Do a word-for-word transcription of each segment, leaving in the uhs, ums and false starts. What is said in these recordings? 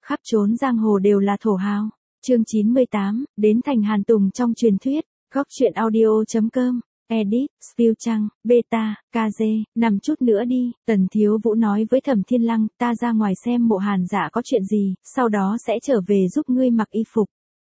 khắp chốn giang hồ đều là thổ hào. Chương chín mươi tám, đến thành Hàn Tùng trong truyền thuyết. Góc truyện audio chấm com. Edit, Spill Trăng, Beta, ca giê, nằm chút nữa đi, Tần Thiếu Vũ nói với Thẩm Thiên Lăng, ta ra ngoài xem Mộ Hàn Dạ có chuyện gì, sau đó sẽ trở về giúp ngươi mặc y phục.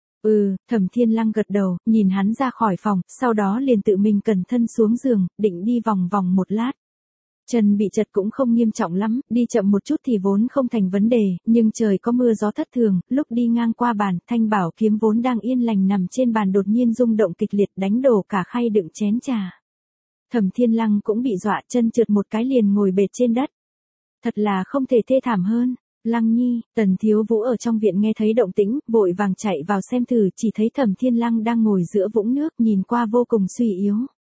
Ừ, Thẩm Thiên Lăng gật đầu, nhìn hắn ra khỏi phòng, sau đó liền tự mình cẩn thân xuống giường, định đi vòng vòng một lát. Chân bị chật cũng không nghiêm trọng lắm, đi chậm một chút thì vốn không thành vấn đề, nhưng trời có mưa gió thất thường, lúc đi ngang qua bàn, thanh bảo kiếm vốn đang yên lành nằm trên bàn đột nhiên rung động kịch liệt đánh đổ cả khay đựng chén trà. Thẩm Thiên Lăng cũng bị dọa, chân trượt một cái liền ngồi bệt trên đất. Thật là không thể thê thảm hơn. Lăng Nhi, Tần Thiếu Vũ ở trong viện nghe thấy động tĩnh, vội vàng chạy vào xem thử, chỉ thấy Thẩm Thiên Lăng đang ngồi giữa vũng nước, nhìn qua vô cùng suy yếu.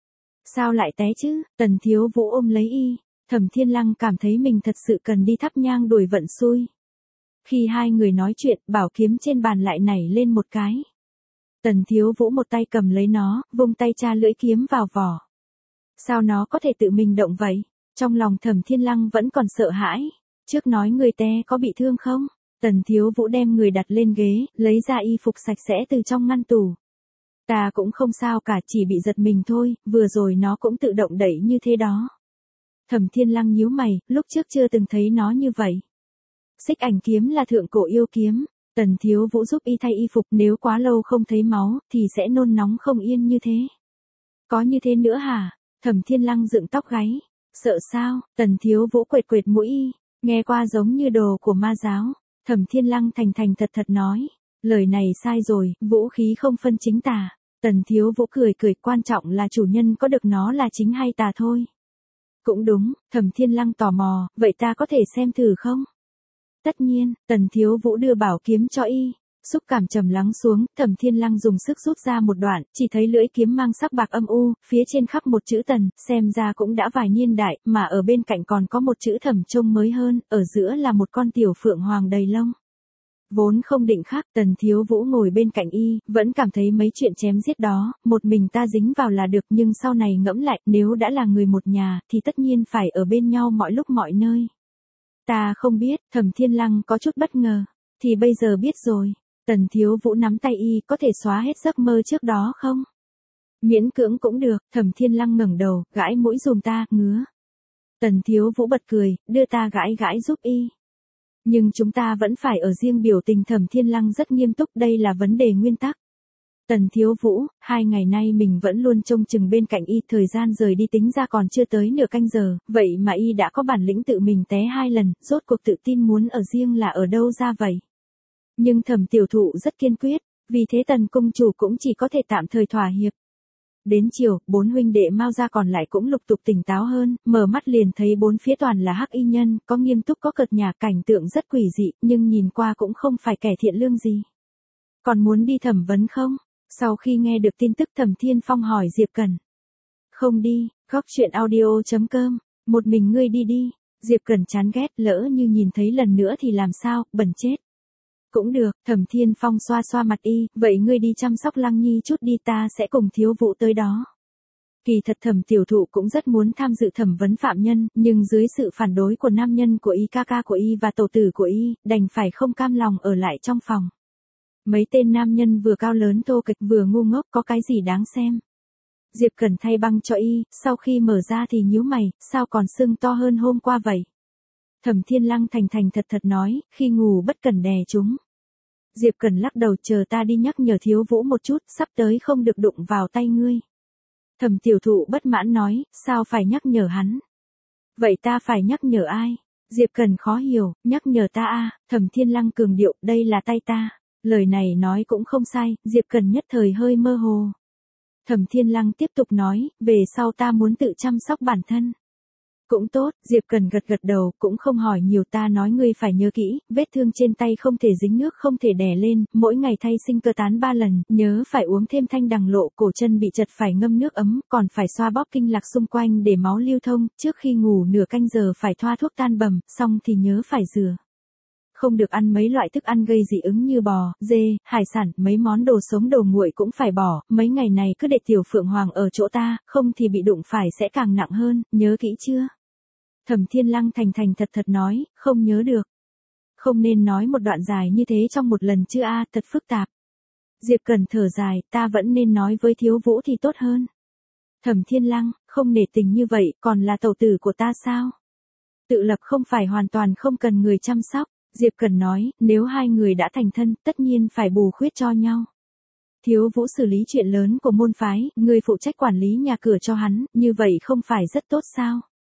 Sao lại té chứ? Tần Thiếu Vũ ôm lấy y. Thẩm Thiên Lăng cảm thấy mình thật sự cần đi thắp nhang đuổi vận xui. Khi hai người nói chuyện, bảo kiếm trên bàn lại nảy lên một cái. Tần Thiếu Vũ một tay cầm lấy nó, vung tay tra lưỡi kiếm vào vỏ. Sao nó có thể tự mình động vậy? Trong lòng Thẩm Thiên Lăng vẫn còn sợ hãi. Trước nói người té có bị thương không? Tần Thiếu Vũ đem người đặt lên ghế, lấy ra y phục sạch sẽ từ trong ngăn tủ. Ta cũng không sao cả, chỉ bị giật mình thôi, vừa rồi nó cũng tự động đẩy như thế đó. Thẩm Thiên Lăng nhíu mày, lúc trước chưa từng thấy nó như vậy. Xích ảnh kiếm là thượng cổ yêu kiếm, Tần Thiếu Vũ giúp y thay y phục, nếu quá lâu không thấy máu, thì sẽ nôn nóng không yên như thế. Có như thế nữa hả? Thẩm Thiên Lăng dựng tóc gáy. Sợ sao? Tần Thiếu Vũ quệt quệt mũi y, nghe qua giống như đồ của ma giáo. Thẩm Thiên Lăng thành thành thật thật nói. Lời này sai rồi, vũ khí không phân chính tà. Tần Thiếu Vũ cười cười, quan trọng là chủ nhân có được nó là chính hay tà thôi. Cũng đúng, Thẩm Thiên Lăng tò mò, vậy ta có thể xem thử không? Tất nhiên, Tần Thiếu Vũ đưa bảo kiếm cho y. Xúc cảm trầm lắng xuống, Thẩm Thiên Lăng dùng sức rút ra một đoạn, chỉ thấy lưỡi kiếm mang sắc bạc âm u, phía trên khắc một chữ Tần, xem ra cũng đã vài niên đại, mà ở bên cạnh còn có một chữ Thẩm trông mới hơn, ở giữa là một con tiểu phượng hoàng đầy lông. Vốn không định khác, Tần Thiếu Vũ ngồi bên cạnh y, vẫn cảm thấy mấy chuyện chém giết đó, một mình ta dính vào là được, nhưng sau này ngẫm lại, nếu đã là người một nhà, thì tất nhiên phải ở bên nhau mọi lúc mọi nơi. Ta không biết, Thẩm Thiên Lăng có chút bất ngờ, thì bây giờ biết rồi. Tần Thiếu Vũ nắm tay y, có thể xóa hết giấc mơ trước đó không? Miễn cưỡng cũng được, Thẩm Thiên Lăng ngẩng đầu, gãi mũi dùm ta, ngứa. Tần Thiếu Vũ bật cười, đưa ta gãi gãi giúp y. Nhưng chúng ta vẫn phải ở riêng, biểu tình Thẩm Thiên Lăng rất nghiêm túc, đây là vấn đề nguyên tắc. Tần Thiếu Vũ, hai ngày nay mình vẫn luôn trông chừng bên cạnh y, thời gian rời đi tính ra còn chưa tới nửa canh giờ, vậy mà y đã có bản lĩnh tự mình té hai lần, rốt cuộc tự tin muốn ở riêng là ở đâu ra vậy? Nhưng Thẩm tiểu thụ rất kiên quyết, vì thế Tần cung chủ cũng chỉ có thể tạm thời thỏa hiệp. Đến chiều, bốn huynh đệ Mao gia còn lại cũng lục tục tỉnh táo hơn, mở mắt liền thấy bốn phía toàn là hắc y nhân, có nghiêm túc có cợt nhả, cảnh tượng rất quỷ dị, nhưng nhìn qua cũng không phải kẻ thiện lương gì. Còn muốn đi thẩm vấn không? Sau khi nghe được tin tức, Thẩm Thiên Phong hỏi Diệp Cẩn. Không đi, góc truyện audio chấm com, một mình ngươi đi đi. Diệp Cẩn chán ghét, lỡ như nhìn thấy lần nữa thì làm sao, bẩn chết. Cũng được, Thẩm Thiên Phong xoa xoa mặt y, vậy ngươi đi chăm sóc Lăng Nhi chút đi, ta sẽ cùng Thiếu Vũ tới đó. Kỳ thật Thẩm tiểu thụ cũng rất muốn tham dự thẩm vấn phạm nhân, nhưng dưới sự phản đối của nam nhân của y, ca ca của y và tổ tử của y, đành phải không cam lòng ở lại trong phòng. Mấy tên nam nhân vừa cao lớn thô kệch vừa ngu ngốc, có cái gì đáng xem. Diệp Cẩn thay băng cho y, sau khi mở ra thì nhíu mày, sao còn sưng to hơn hôm qua vậy? Thẩm Thiên Lăng thành thành thật thật nói, khi ngủ bất cẩn đè chúng. Diệp Cẩn lắc đầu, chờ ta đi nhắc nhở Thiếu Vũ một chút, sắp tới không được đụng vào tay ngươi. Thẩm tiểu thụ bất mãn nói, sao phải nhắc nhở hắn? Vậy ta phải nhắc nhở ai? Diệp Cẩn khó hiểu, nhắc nhở ta a. Thẩm Thiên Lăng cường điệu, đây là tay ta. Lời này nói cũng không sai, Diệp Cẩn nhất thời hơi mơ hồ. Thẩm Thiên Lăng tiếp tục nói, về sau ta muốn tự chăm sóc bản thân. Cũng tốt, Diệp Cẩn gật gật đầu, cũng không hỏi nhiều, ta nói ngươi phải nhớ kỹ, vết thương trên tay không thể dính nước, không thể đè lên, mỗi ngày thay sinh cơ tán ba lần, nhớ phải uống thêm thanh đằng lộ, cổ chân bị chật phải ngâm nước ấm, còn phải xoa bóp kinh lạc xung quanh để máu lưu thông, trước khi ngủ nửa canh giờ phải thoa thuốc tan bầm, xong thì nhớ phải rửa. Không được ăn mấy loại thức ăn gây dị ứng như bò, dê, hải sản, mấy món đồ sống đồ nguội cũng phải bỏ, mấy ngày này cứ để tiểu Phượng Hoàng ở chỗ ta, không thì bị đụng phải sẽ càng nặng hơn, nhớ kỹ chưa? Thẩm Thiên Lăng thành thành thật thật nói, không nhớ được. Không nên nói một đoạn dài như thế trong một lần chứ a, thật phức tạp. Diệp Cần thở dài, ta vẫn nên nói với Thiếu Vũ thì tốt hơn. Thẩm Thiên Lăng, không nể tình như vậy, còn là tẩu tử của ta sao? Tự lập không phải hoàn toàn không cần người chăm sóc. Diệp Cần nói, nếu hai người đã thành thân, tất nhiên phải bù khuyết cho nhau. Thiếu Vũ xử lý chuyện lớn của môn phái, người phụ trách quản lý nhà cửa cho hắn, như vậy không phải rất tốt sao?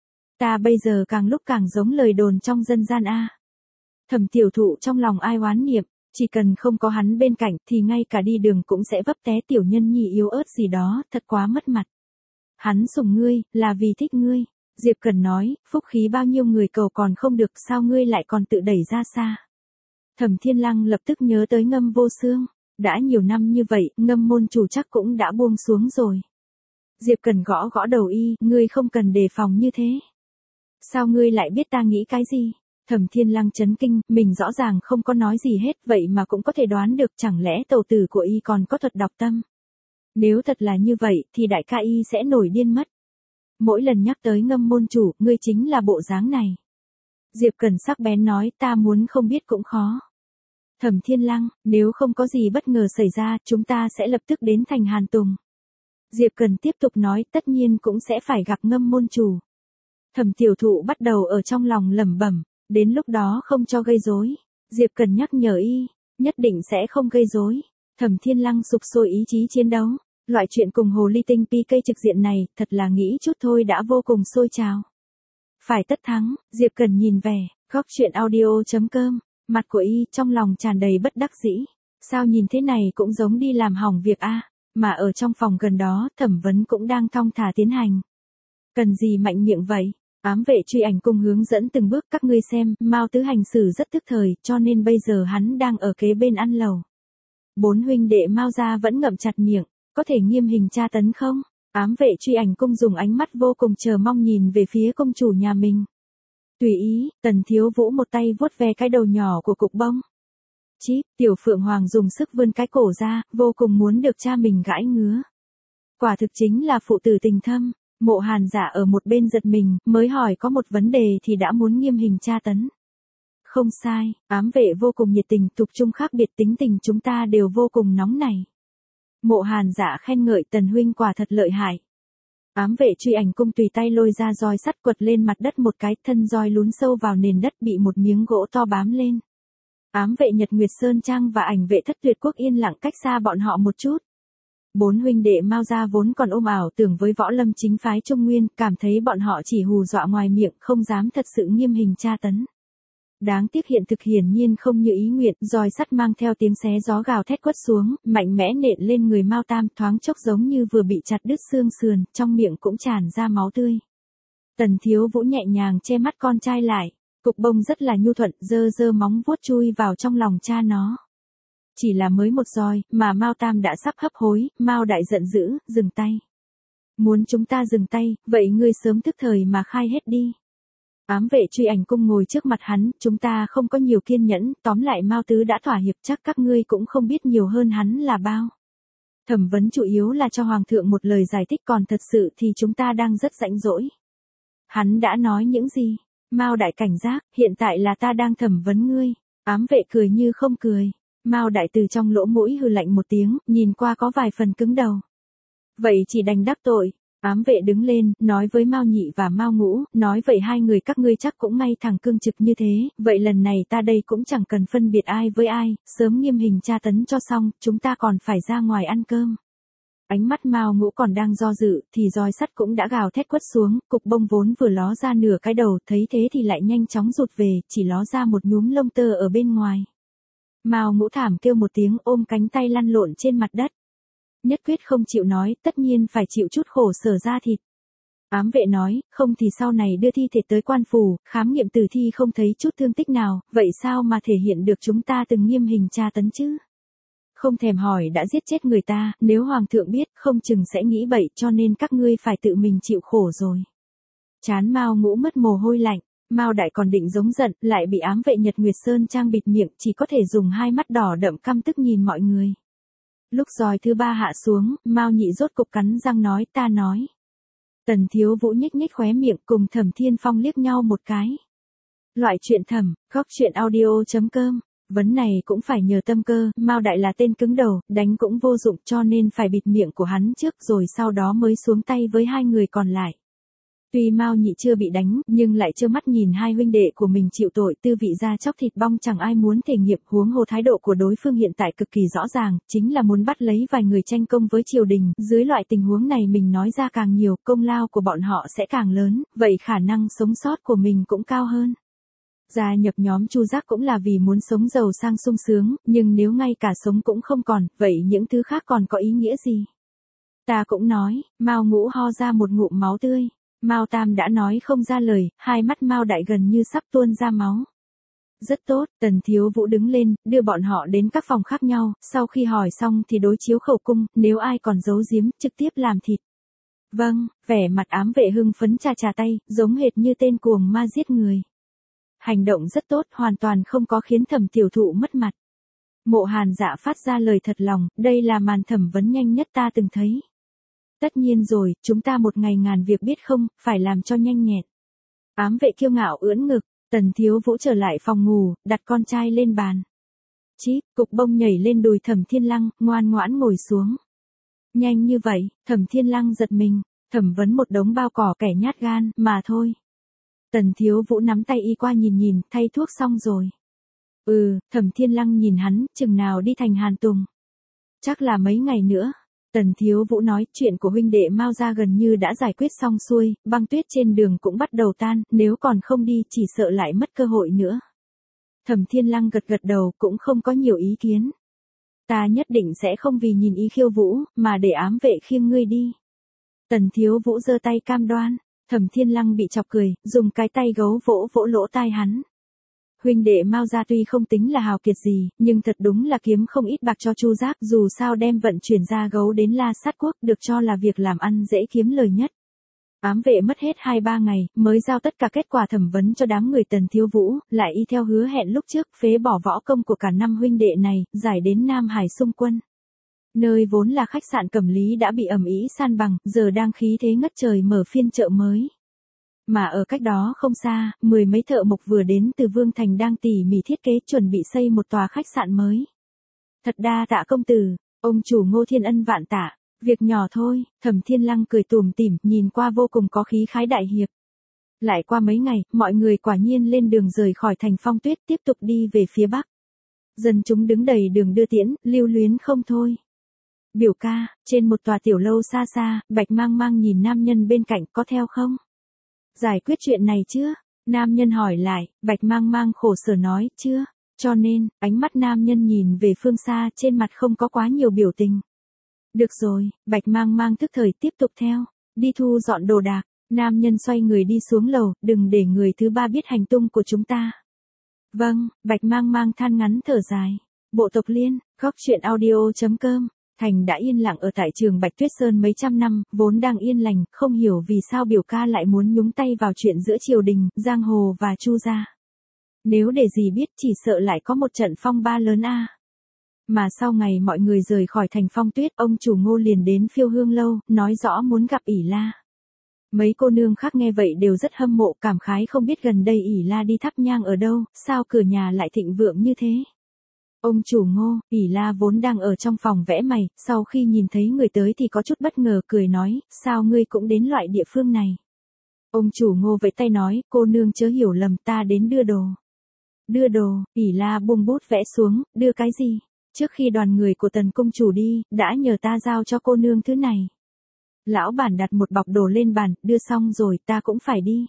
Ta bây giờ càng lúc càng giống lời đồn trong dân gian a. Thẩm Tiểu Thụ trong lòng ai oán niệm, chỉ cần không có hắn bên cạnh thì ngay cả đi đường cũng sẽ vấp té tiểu nhân nhi yếu ớt gì đó, thật quá mất mặt. Hắn sủng ngươi, là vì thích ngươi. Diệp Cần nói, phúc khí bao nhiêu người cầu còn không được, sao ngươi lại còn tự đẩy ra xa. Thẩm Thiên Lăng lập tức nhớ tới Ngâm Vô Xương, đã nhiều năm như vậy, Ngâm môn chủ chắc cũng đã buông xuống rồi. Diệp Cần gõ gõ đầu y, ngươi không cần đề phòng như thế. Sao ngươi lại biết ta nghĩ cái gì? Thẩm Thiên Lăng chấn kinh, mình rõ ràng không có nói gì hết, vậy mà cũng có thể đoán được, chẳng lẽ tẩu tử của y còn có thuật đọc tâm. Nếu thật là như vậy, thì đại ca y sẽ nổi điên mất. Mỗi lần nhắc tới Ngâm môn chủ, ngươi chính là bộ dáng này. Diệp Cần sắc bén nói, ta muốn không biết cũng khó. Thẩm Thiên Lăng, nếu không có gì bất ngờ xảy ra, chúng ta sẽ lập tức đến thành Hàn Tùng. Diệp Cần tiếp tục nói, tất nhiên cũng sẽ phải gặp Ngâm môn chủ. Thẩm Tiểu Thụ bắt đầu ở trong lòng lẩm bẩm, đến lúc đó không cho gây rối. Diệp Cần nhắc nhở y, nhất định sẽ không gây rối. Thẩm Thiên Lăng sục sôi ý chí chiến đấu. Loại chuyện cùng hồ ly tinh pê ca trực diện này, thật là nghĩ chút thôi đã vô cùng sôi trào. Phải tất thắng, Diệp Cần nhìn vẻ, góc chuyện audio chấm com, mặt của y trong lòng tràn đầy bất đắc dĩ. Sao nhìn thế này cũng giống đi làm hỏng việc a, mà ở trong phòng gần đó, thẩm vấn cũng đang thong thả tiến hành. Cần gì mạnh miệng vậy? Ám vệ truy ảnh cung hướng dẫn từng bước các ngươi xem, Mao Tứ hành xử rất tức thời, cho nên bây giờ hắn đang ở kế bên ăn lầu. Bốn huynh đệ Mao gia vẫn ngậm chặt miệng. Có thể nghiêm hình tra tấn không? Ám vệ truy ảnh cung dùng ánh mắt vô cùng chờ mong nhìn về phía công chủ nhà mình. Tùy ý, Tần Thiếu Vũ một tay vuốt ve cái đầu nhỏ của cục bông. Chíp, Tiểu Phượng Hoàng dùng sức vươn cái cổ ra, vô cùng muốn được cha mình gãi ngứa. Quả thực chính là phụ tử tình thâm. Mộ Hàn Dạ ở một bên giật mình, mới hỏi có một vấn đề thì đã muốn nghiêm hình tra tấn. Không sai, ám vệ vô cùng nhiệt tình, tục chung khác biệt tính tình chúng ta đều vô cùng nóng nảy. Mộ Hàn Dạ khen ngợi Tần huynh quả thật lợi hại. Ám vệ truy ảnh cung tùy tay lôi ra roi sắt quật lên mặt đất một cái, thân roi lún sâu vào nền đất bị một miếng gỗ to bám lên. Ám vệ Nhật Nguyệt Sơn Trang và ảnh vệ Thất Tuyệt Quốc yên lặng cách xa bọn họ một chút. Bốn huynh đệ Mao gia vốn còn ôm ảo tưởng với võ lâm chính phái Trung Nguyên, cảm thấy bọn họ chỉ hù dọa ngoài miệng, không dám thật sự nghiêm hình tra tấn. Đáng tiếc hiện thực hiển nhiên không như ý nguyện, roi sắt mang theo tiếng xé gió gào thét quất xuống, mạnh mẽ nện lên người Mao Tam, thoáng chốc giống như vừa bị chặt đứt xương sườn, trong miệng cũng tràn ra máu tươi. Tần Thiếu Vũ nhẹ nhàng che mắt con trai lại, cục bông rất là nhu thuận, giơ giơ móng vuốt chui vào trong lòng cha nó. Chỉ là mới một roi, mà Mao Tam đã sắp hấp hối, Mao Đại giận dữ, dừng tay. Muốn chúng ta dừng tay, vậy ngươi sớm tức thời mà khai hết đi. Ám vệ truy ảnh cung ngồi trước mặt hắn, chúng ta không có nhiều kiên nhẫn, tóm lại Mao Tứ đã thỏa hiệp, chắc các ngươi cũng không biết nhiều hơn hắn là bao. Thẩm vấn chủ yếu là cho Hoàng thượng một lời giải thích, còn thật sự thì chúng ta đang rất rãnh rỗi. Hắn đã nói những gì? Mao Đại cảnh giác, hiện tại là ta đang thẩm vấn ngươi. Ám vệ cười như không cười. Mao Đại từ trong lỗ mũi hừ lạnh một tiếng, nhìn qua có vài phần cứng đầu. Vậy chỉ đành đắc tội. Ám vệ đứng lên, nói với Mao Nhị và Mao Ngũ, nói vậy hai người các ngươi chắc cũng ngay thẳng cương trực như thế, vậy lần này ta đây cũng chẳng cần phân biệt ai với ai, sớm nghiêm hình tra tấn cho xong, chúng ta còn phải ra ngoài ăn cơm. Ánh mắt Mao Ngũ còn đang do dự, thì roi sắt cũng đã gào thét quất xuống, cục bông vốn vừa ló ra nửa cái đầu, thấy thế thì lại nhanh chóng rụt về, chỉ ló ra một nhúm lông tơ ở bên ngoài. Mao Ngũ thảm kêu một tiếng, ôm cánh tay lăn lộn trên mặt đất. Nhất quyết không chịu nói, tất nhiên phải chịu chút khổ sở da thịt. Ám vệ nói, không thì sau này đưa thi thể tới quan phủ, khám nghiệm tử thi không thấy chút thương tích nào, vậy sao mà thể hiện được chúng ta từng nghiêm hình tra tấn chứ? Không thèm hỏi đã giết chết người ta, nếu Hoàng thượng biết, không chừng sẽ nghĩ bậy, cho nên các ngươi phải tự mình chịu khổ rồi. Chán Mao Ngũ mất mồ hôi lạnh, Mao Đại còn định giống giận, lại bị ám vệ Nhật Nguyệt Sơn Trang bịt miệng, chỉ có thể dùng hai mắt đỏ đậm căm tức nhìn mọi người. Lúc roi thứ ba hạ xuống, Mao Nhị rốt cục cắn răng nói, ta nói. Tần Thiếu Vũ nhếch nhếch khóe miệng, cùng Thẩm Thiên Phong liếc nhau một cái. Loại truyện thẩm, góc truyện audio.com. Vấn này cũng phải nhờ tâm cơ, Mao Đại là tên cứng đầu, đánh cũng vô dụng cho nên phải bịt miệng của hắn trước rồi sau đó mới xuống tay với hai người còn lại. Tuy Mao Nhị chưa bị đánh, nhưng lại trơ mắt nhìn hai huynh đệ của mình chịu tội, tư vị da chóc thịt bong chẳng ai muốn thể nghiệm, huống hồ thái độ của đối phương hiện tại cực kỳ rõ ràng, chính là muốn bắt lấy vài người tranh công với triều đình, dưới loại tình huống này mình nói ra càng nhiều, công lao của bọn họ sẽ càng lớn, vậy khả năng sống sót của mình cũng cao hơn. Gia nhập nhóm Chu Giác cũng là vì muốn sống giàu sang sung sướng, nhưng nếu ngay cả sống cũng không còn, vậy những thứ khác còn có ý nghĩa gì? Ta cũng nói, Mao Ngũ ho ra một ngụm máu tươi. Mao Tam đã nói không ra lời, hai mắt Mao Đại gần như sắp tuôn ra máu. Rất tốt, Tần Thiếu Vũ đứng lên, đưa bọn họ đến các phòng khác nhau, sau khi hỏi xong thì đối chiếu khẩu cung, nếu ai còn giấu giếm, trực tiếp làm thịt. Vâng, vẻ mặt ám vệ hưng phấn chà chà tay, giống hệt như tên cuồng ma giết người. Hành động rất tốt, hoàn toàn không có khiến Thẩm tiểu thụ mất mặt. Mộ Hàn Dạ phát ra lời thật lòng, đây là màn thẩm vấn nhanh nhất ta từng thấy. Tất nhiên rồi, chúng ta một ngày ngàn việc biết không, phải làm cho nhanh nhẹn. Ám vệ kiêu ngạo ưỡn ngực, Tần Thiếu Vũ trở lại phòng ngủ, đặt con trai lên bàn. Chí, cục bông nhảy lên đùi Thẩm Thiên Lăng, ngoan ngoãn ngồi xuống. Nhanh như vậy, Thẩm Thiên Lăng giật mình, thẩm vấn một đống bao cỏ kẻ nhát gan, mà thôi. Tần Thiếu Vũ nắm tay y qua nhìn nhìn, thay thuốc xong rồi. Ừ, Thẩm Thiên Lăng nhìn hắn, chừng nào đi thành Hàn Tùng. Chắc là mấy ngày nữa. Tần Thiếu Vũ nói, chuyện của huynh đệ Mao gia gần như đã giải quyết xong xuôi, băng tuyết trên đường cũng bắt đầu tan, nếu còn không đi chỉ sợ lại mất cơ hội nữa. Thẩm Thiên Lăng gật gật đầu, cũng không có nhiều ý kiến. Ta nhất định sẽ không vì nhìn ý khiêu vũ, mà để ám vệ khiêng ngươi đi. Tần Thiếu Vũ giơ tay cam đoan, Thẩm Thiên Lăng bị chọc cười, dùng cái tay gấu vỗ vỗ lỗ tai hắn. Huynh đệ Mao gia tuy không tính là hào kiệt gì, nhưng thật đúng là kiếm không ít bạc cho Chu Giác, dù sao đem vận chuyển ra gấu đến La Sát Quốc được cho là việc làm ăn dễ kiếm lời nhất. Ám vệ mất hết hai ba ngày, mới giao tất cả kết quả thẩm vấn cho đám người Tần Thiếu Vũ, lại y theo hứa hẹn lúc trước, phế bỏ võ công của cả năm huynh đệ này, giải đến Nam Hải xung quân. Nơi vốn là khách sạn Cẩm Lý đã bị ầm ĩ san bằng, giờ đang khí thế ngất trời mở phiên chợ mới. Mà ở cách đó không xa, mười mấy thợ mộc vừa đến từ Vương Thành đang tỉ mỉ thiết kế chuẩn bị xây một tòa khách sạn mới. Thật đa tạ công tử, ông chủ Ngô Thiên Ân vạn tạ, việc nhỏ thôi, Thẩm Thiên Lăng cười tủm tỉm, nhìn qua vô cùng có khí khái đại hiệp. Lại qua mấy ngày, mọi người quả nhiên lên đường rời khỏi thành Phong Tuyết tiếp tục đi về phía Bắc. Dân chúng đứng đầy đường đưa tiễn, lưu luyến không thôi. Biểu ca, trên một tòa tiểu lâu xa xa, Bạch Mang Mang nhìn nam nhân bên cạnh, có theo không? Giải quyết chuyện này chưa? Nam nhân hỏi lại, Bạch Mang Mang khổ sở nói, chưa. Cho nên, ánh mắt nam nhân nhìn về phương xa, trên mặt không có quá nhiều biểu tình. Được rồi, Bạch Mang Mang tức thời tiếp tục theo. Đi thu dọn đồ đạc. Nam nhân xoay người đi xuống lầu, đừng để người thứ ba biết hành tung của chúng ta. Vâng, Bạch Mang Mang than ngắn thở dài. Bộ tộc Liên, góc truyện audio.com. Thành đã yên lặng ở tại trường Bạch Tuyết Sơn mấy trăm năm, vốn đang yên lành, không hiểu vì sao biểu ca lại muốn nhúng tay vào chuyện giữa triều đình, giang hồ và Chu gia. Nếu để gì biết chỉ sợ lại có một trận phong ba lớn a. Mà sau ngày mọi người rời khỏi thành Phong Tuyết, ông chủ Ngô liền đến Phiêu Hương lâu, nói rõ muốn gặp ỷ La. Mấy cô nương khác nghe vậy đều rất hâm mộ, cảm khái không biết gần đây ỷ La đi thắp nhang ở đâu, sao cửa nhà lại thịnh vượng như thế. Ông chủ Ngô, ỷ La vốn đang ở trong phòng vẽ mày, sau khi nhìn thấy người tới thì có chút bất ngờ cười nói, sao ngươi cũng đến loại địa phương này. Ông chủ Ngô vẫy tay nói, cô nương chớ hiểu lầm, ta đến đưa đồ. Đưa đồ, ỷ La buông bút vẽ xuống, đưa cái gì? Trước khi đoàn người của Tần công chủ đi, đã nhờ ta giao cho cô nương thứ này. Lão bản đặt một bọc đồ lên bàn, đưa xong rồi, ta cũng phải đi.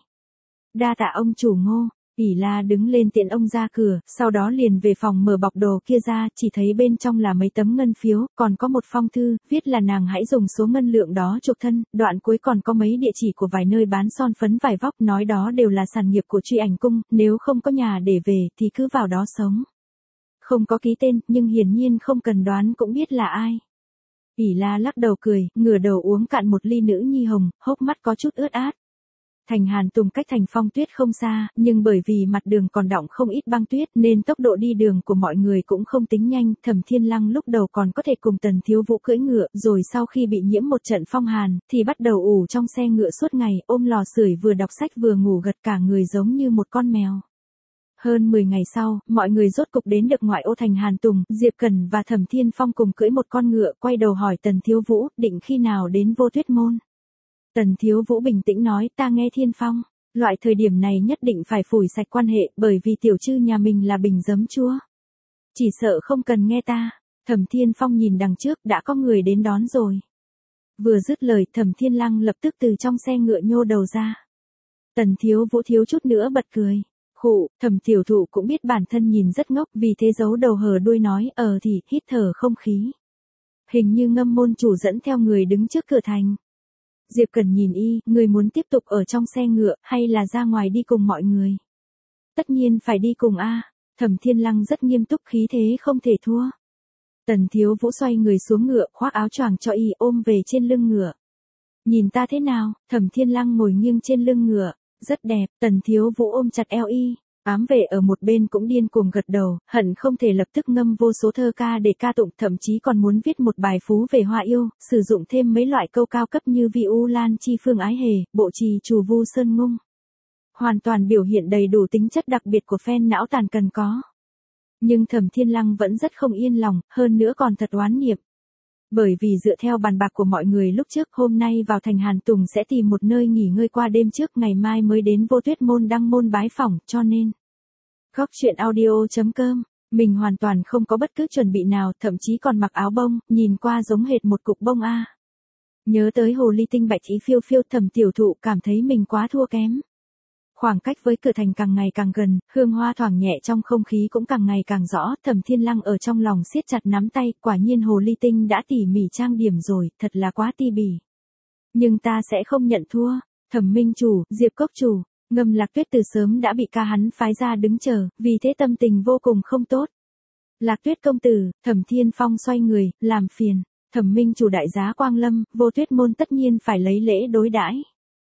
Đa tạ ông chủ Ngô. ỷ La đứng lên tiện ông ra cửa, sau đó liền về phòng mở bọc đồ kia ra, chỉ thấy bên trong là mấy tấm ngân phiếu, còn có một phong thư, viết là nàng hãy dùng số ngân lượng đó chuộc thân, đoạn cuối còn có mấy địa chỉ của vài nơi bán son phấn vải vóc, nói đó đều là sản nghiệp của Truy Ảnh Cung, nếu không có nhà để về thì cứ vào đó sống. Không có ký tên, nhưng hiển nhiên không cần đoán cũng biết là ai. ỷ La lắc đầu cười, ngửa đầu uống cạn một ly nữ nhi hồng, hốc mắt có chút ướt át. Thành Hàn Tùng cách thành Phong Tuyết không xa, nhưng bởi vì mặt đường còn đọng không ít băng tuyết nên tốc độ đi đường của mọi người cũng không tính nhanh. Thẩm Thiên Lăng lúc đầu còn có thể cùng Tần Thiếu Vũ cưỡi ngựa, rồi sau khi bị nhiễm một trận phong hàn, thì bắt đầu ủ trong xe ngựa suốt ngày, ôm lò sưởi vừa đọc sách vừa ngủ gật cả người giống như một con mèo. Hơn mười ngày sau, mọi người rốt cục đến được ngoại ô thành Hàn Tùng, Diệp Cẩn và Thẩm Thiên Phong cùng cưỡi một con ngựa quay đầu hỏi Tần Thiếu Vũ, định khi nào đến Vô Tuyết Môn. Tần Thiếu Vũ bình tĩnh nói, ta nghe Thiên Phong, loại thời điểm này nhất định phải phủi sạch quan hệ, bởi vì tiểu trư nhà mình là bình giấm chua. Chỉ sợ không cần nghe ta. Thẩm Thiên Phong nhìn đằng trước, đã có người đến đón rồi. Vừa dứt lời, Thẩm Thiên Lăng lập tức từ trong xe ngựa nhô đầu ra. Tần Thiếu Vũ thiếu chút nữa bật cười. Khụ, Thẩm tiểu thụ cũng biết bản thân nhìn rất ngốc, vì thế giấu đầu hờ đuôi nói, ờ thì, hít thở không khí. Hình như Ngâm môn chủ dẫn theo người đứng trước cửa thành. Diệp Cẩn nhìn y, người muốn tiếp tục ở trong xe ngựa, hay là ra ngoài đi cùng mọi người? Tất nhiên phải đi cùng a. Thẩm Thiên Lăng rất nghiêm túc, khí thế không thể thua. Tần Thiếu Vũ xoay người xuống ngựa, khoác áo choàng cho y, ôm về trên lưng ngựa. Nhìn ta thế nào? Thẩm Thiên Lăng ngồi nghiêng trên lưng ngựa. Rất đẹp. Tần Thiếu Vũ ôm chặt eo y. Ám vệ ở một bên cũng điên cuồng gật đầu, hận không thể lập tức ngâm vô số thơ ca để ca tụng, thậm chí còn muốn viết một bài phú về hoa yêu, sử dụng thêm mấy loại câu cao cấp như vi u lan chi phương ái hề, bộ trì trù vu sơn ngung. Hoàn toàn biểu hiện đầy đủ tính chất đặc biệt của phen não tàn cần có. Nhưng Thẩm Thiên Lăng vẫn rất không yên lòng, hơn nữa còn thật oán niệm. Bởi vì dựa theo bàn bạc của mọi người lúc trước, hôm nay vào thành Hàn Tùng sẽ tìm một nơi nghỉ ngơi qua đêm trước, ngày mai mới đến Vô Tuyết Môn đăng môn bái phỏng, cho nên. Góc truyện audio chấm com, mình hoàn toàn không có bất cứ chuẩn bị nào, thậm chí còn mặc áo bông, nhìn qua giống hệt một cục bông a. Nhớ tới hồ ly tinh bạch ý phiêu phiêu, Thẩm tiểu thụ cảm thấy mình quá thua kém. Khoảng cách với cửa thành càng ngày càng gần, hương hoa thoảng nhẹ trong không khí cũng càng ngày càng rõ, Thẩm Thiên Lăng ở trong lòng siết chặt nắm tay, quả nhiên hồ ly tinh đã tỉ mỉ trang điểm rồi, thật là quá ti bỉ. Nhưng ta sẽ không nhận thua. Thẩm Minh chủ, Diệp Cốc chủ, Ngâm Lạc Tuyết từ sớm đã bị ca hắn phái ra đứng chờ, vì thế tâm tình vô cùng không tốt. Lạc Tuyết công tử, Thẩm Thiên Phong xoay người, làm phiền. Thẩm Minh chủ đại giá quang lâm, Vô Tuyết Môn tất nhiên phải lấy lễ đối đãi.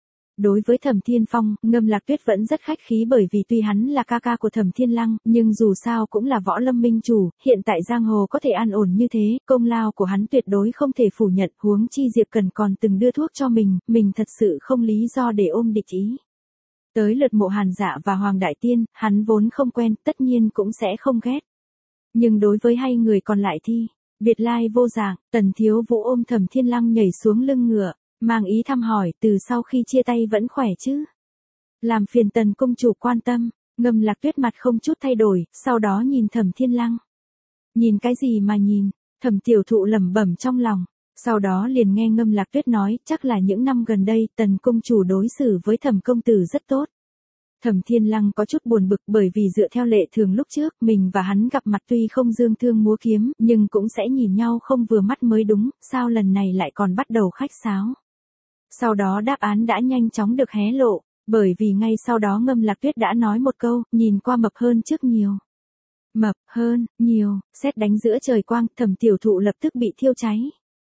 Đối với Thẩm Thiên Phong, Ngâm Lạc Tuyết vẫn rất khách khí, bởi vì tuy hắn là ca ca của Thẩm Thiên Lăng, nhưng dù sao cũng là võ lâm minh chủ, hiện tại giang hồ có thể an ổn như thế, công lao của hắn tuyệt đối không thể phủ nhận, huống chi Diệp Cần còn từng đưa thuốc cho mình, mình thật sự không lý do để ôm địch ý. Tới lượt Mộ Hàn Dạ và Hoàng Đại Tiên, hắn vốn không quen, tất nhiên cũng sẽ không ghét. Nhưng đối với hai người còn lại thì, biệt lai vô dạng. Tần Thiếu Vũ ôm Thẩm Thiên Lăng nhảy xuống lưng ngựa, mang ý thăm hỏi, từ sau khi chia tay vẫn khỏe chứ? Làm phiền Tần công chủ quan tâm. Ngâm Lạc Tuyết mặt không chút thay đổi, sau đó nhìn Thẩm Thiên Lăng. Nhìn cái gì mà nhìn? Thẩm tiểu thụ lẩm bẩm trong lòng. Sau đó liền nghe Ngâm Lạc Tuyết nói, chắc là những năm gần đây Tần công chủ đối xử với Thẩm công tử rất tốt. Thẩm Thiên Lăng có chút buồn bực, bởi vì dựa theo lệ thường lúc trước, mình và hắn gặp mặt tuy không dương thương múa kiếm, nhưng cũng sẽ nhìn nhau không vừa mắt mới đúng, sao lần này lại còn bắt đầu khách sáo. Sau đó đáp án đã nhanh chóng được hé lộ, bởi vì ngay sau đó Ngâm Lạc Tuyết đã nói một câu, nhìn qua mập hơn trước nhiều. Mập hơn, nhiều, sét đánh giữa trời quang, Thẩm tiểu thụ lập tức bị thiêu cháy.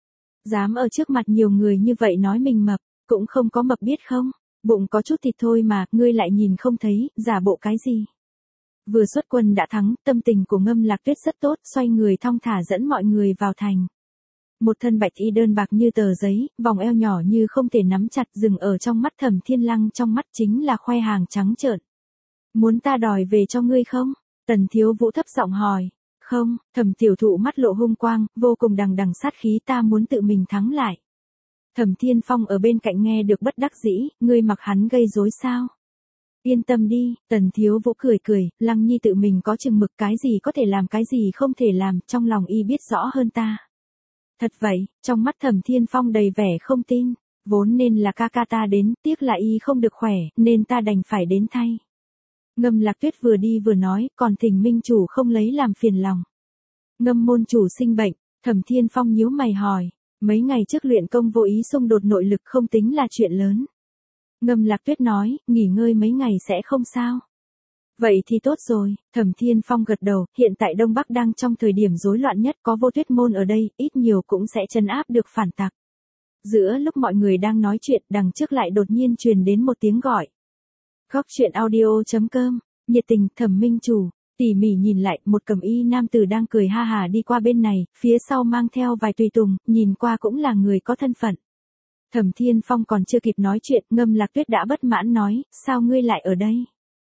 Dám ở trước mặt nhiều người như vậy nói mình mập, cũng không có mập biết không, bụng có chút thịt thôi mà, ngươi lại nhìn không thấy, giả bộ cái gì. Vừa xuất quân đã thắng, tâm tình của Ngâm Lạc Tuyết rất tốt, xoay người thong thả dẫn mọi người vào thành. Một thân bạch y đơn bạc như tờ giấy, vòng eo nhỏ như không thể nắm chặt, dừng ở trong mắt Thẩm Thiên Lăng, trong mắt chính là khoe hàng trắng trợn. Muốn ta đòi về cho ngươi không? Tần Thiếu Vũ thấp giọng hỏi. Không. Thẩm tiểu thụ mắt lộ hung quang, vô cùng đằng đằng sát khí, ta muốn tự mình thắng lại. Thẩm Thiên Phong ở bên cạnh nghe được bất đắc dĩ, ngươi mặc hắn gây rối sao? Yên tâm đi. Tần Thiếu Vũ cười cười, Lăng Nhi tự mình có chừng mực, cái gì có thể làm cái gì không thể làm, trong lòng y biết rõ hơn ta. Thật vậy. Trong mắt Thẩm Thiên Phong đầy vẻ không tin, vốn nên là ca ca ta đến, tiếc là y không được khỏe, nên ta đành phải đến thay. Ngâm Lạc Tuyết vừa đi vừa nói, còn thỉnh minh chủ không lấy làm phiền lòng. Ngâm môn chủ sinh bệnh. Thẩm Thiên Phong nhíu mày hỏi, mấy ngày trước luyện công vô ý xung đột nội lực không tính là chuyện lớn. Ngâm Lạc Tuyết nói, nghỉ ngơi mấy ngày sẽ không sao. Vậy thì tốt rồi. Thẩm Thiên Phong gật đầu, hiện tại Đông Bắc đang trong thời điểm rối loạn nhất, có Vô Tuyết Môn ở đây, ít nhiều cũng sẽ trấn áp được phản tặc. Giữa lúc mọi người đang nói chuyện, đằng trước lại đột nhiên truyền đến một tiếng gọi. Góc truyện audio chấm com, nhiệt tình, Thẩm minh chủ. Tỉ mỉ nhìn lại, một cẩm y nam tử đang cười ha hà đi qua bên này, phía sau mang theo vài tùy tùng, nhìn qua cũng là người có thân phận. Thẩm Thiên Phong còn chưa kịp nói chuyện, Ngâm Lạc Tuyết đã bất mãn nói, sao ngươi lại ở đây?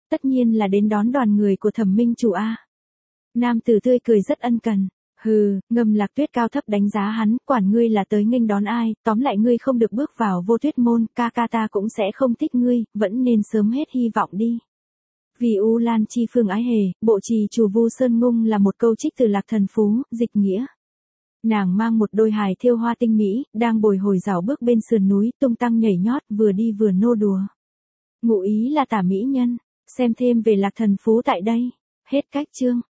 Tất nhiên là đến đón đoàn người của Thẩm minh chủ a. Nam tử tươi cười rất ân cần. Hừ, Ngầm Lạc Tuyết cao thấp đánh giá hắn, quản ngươi là tới nghênh đón ai, tóm lại ngươi không được bước vào vô tuyết môn, ca ca ta cũng sẽ không thích ngươi, vẫn nên sớm hết hy vọng đi. Vì U Lan Chi Phương ái hề, bộ trì chủ Vu Sơn Ngung là một câu trích từ Lạc Thần Phú, dịch nghĩa. Nàng mang một đôi hài thêu hoa tinh mỹ, đang bồi hồi rảo bước bên sườn núi, tung tăng nhảy nhót, vừa đi vừa nô đùa. Ngụ ý là tả mỹ nhân, xem thêm về Lạc Thần Phú tại đây. Hết cách chương.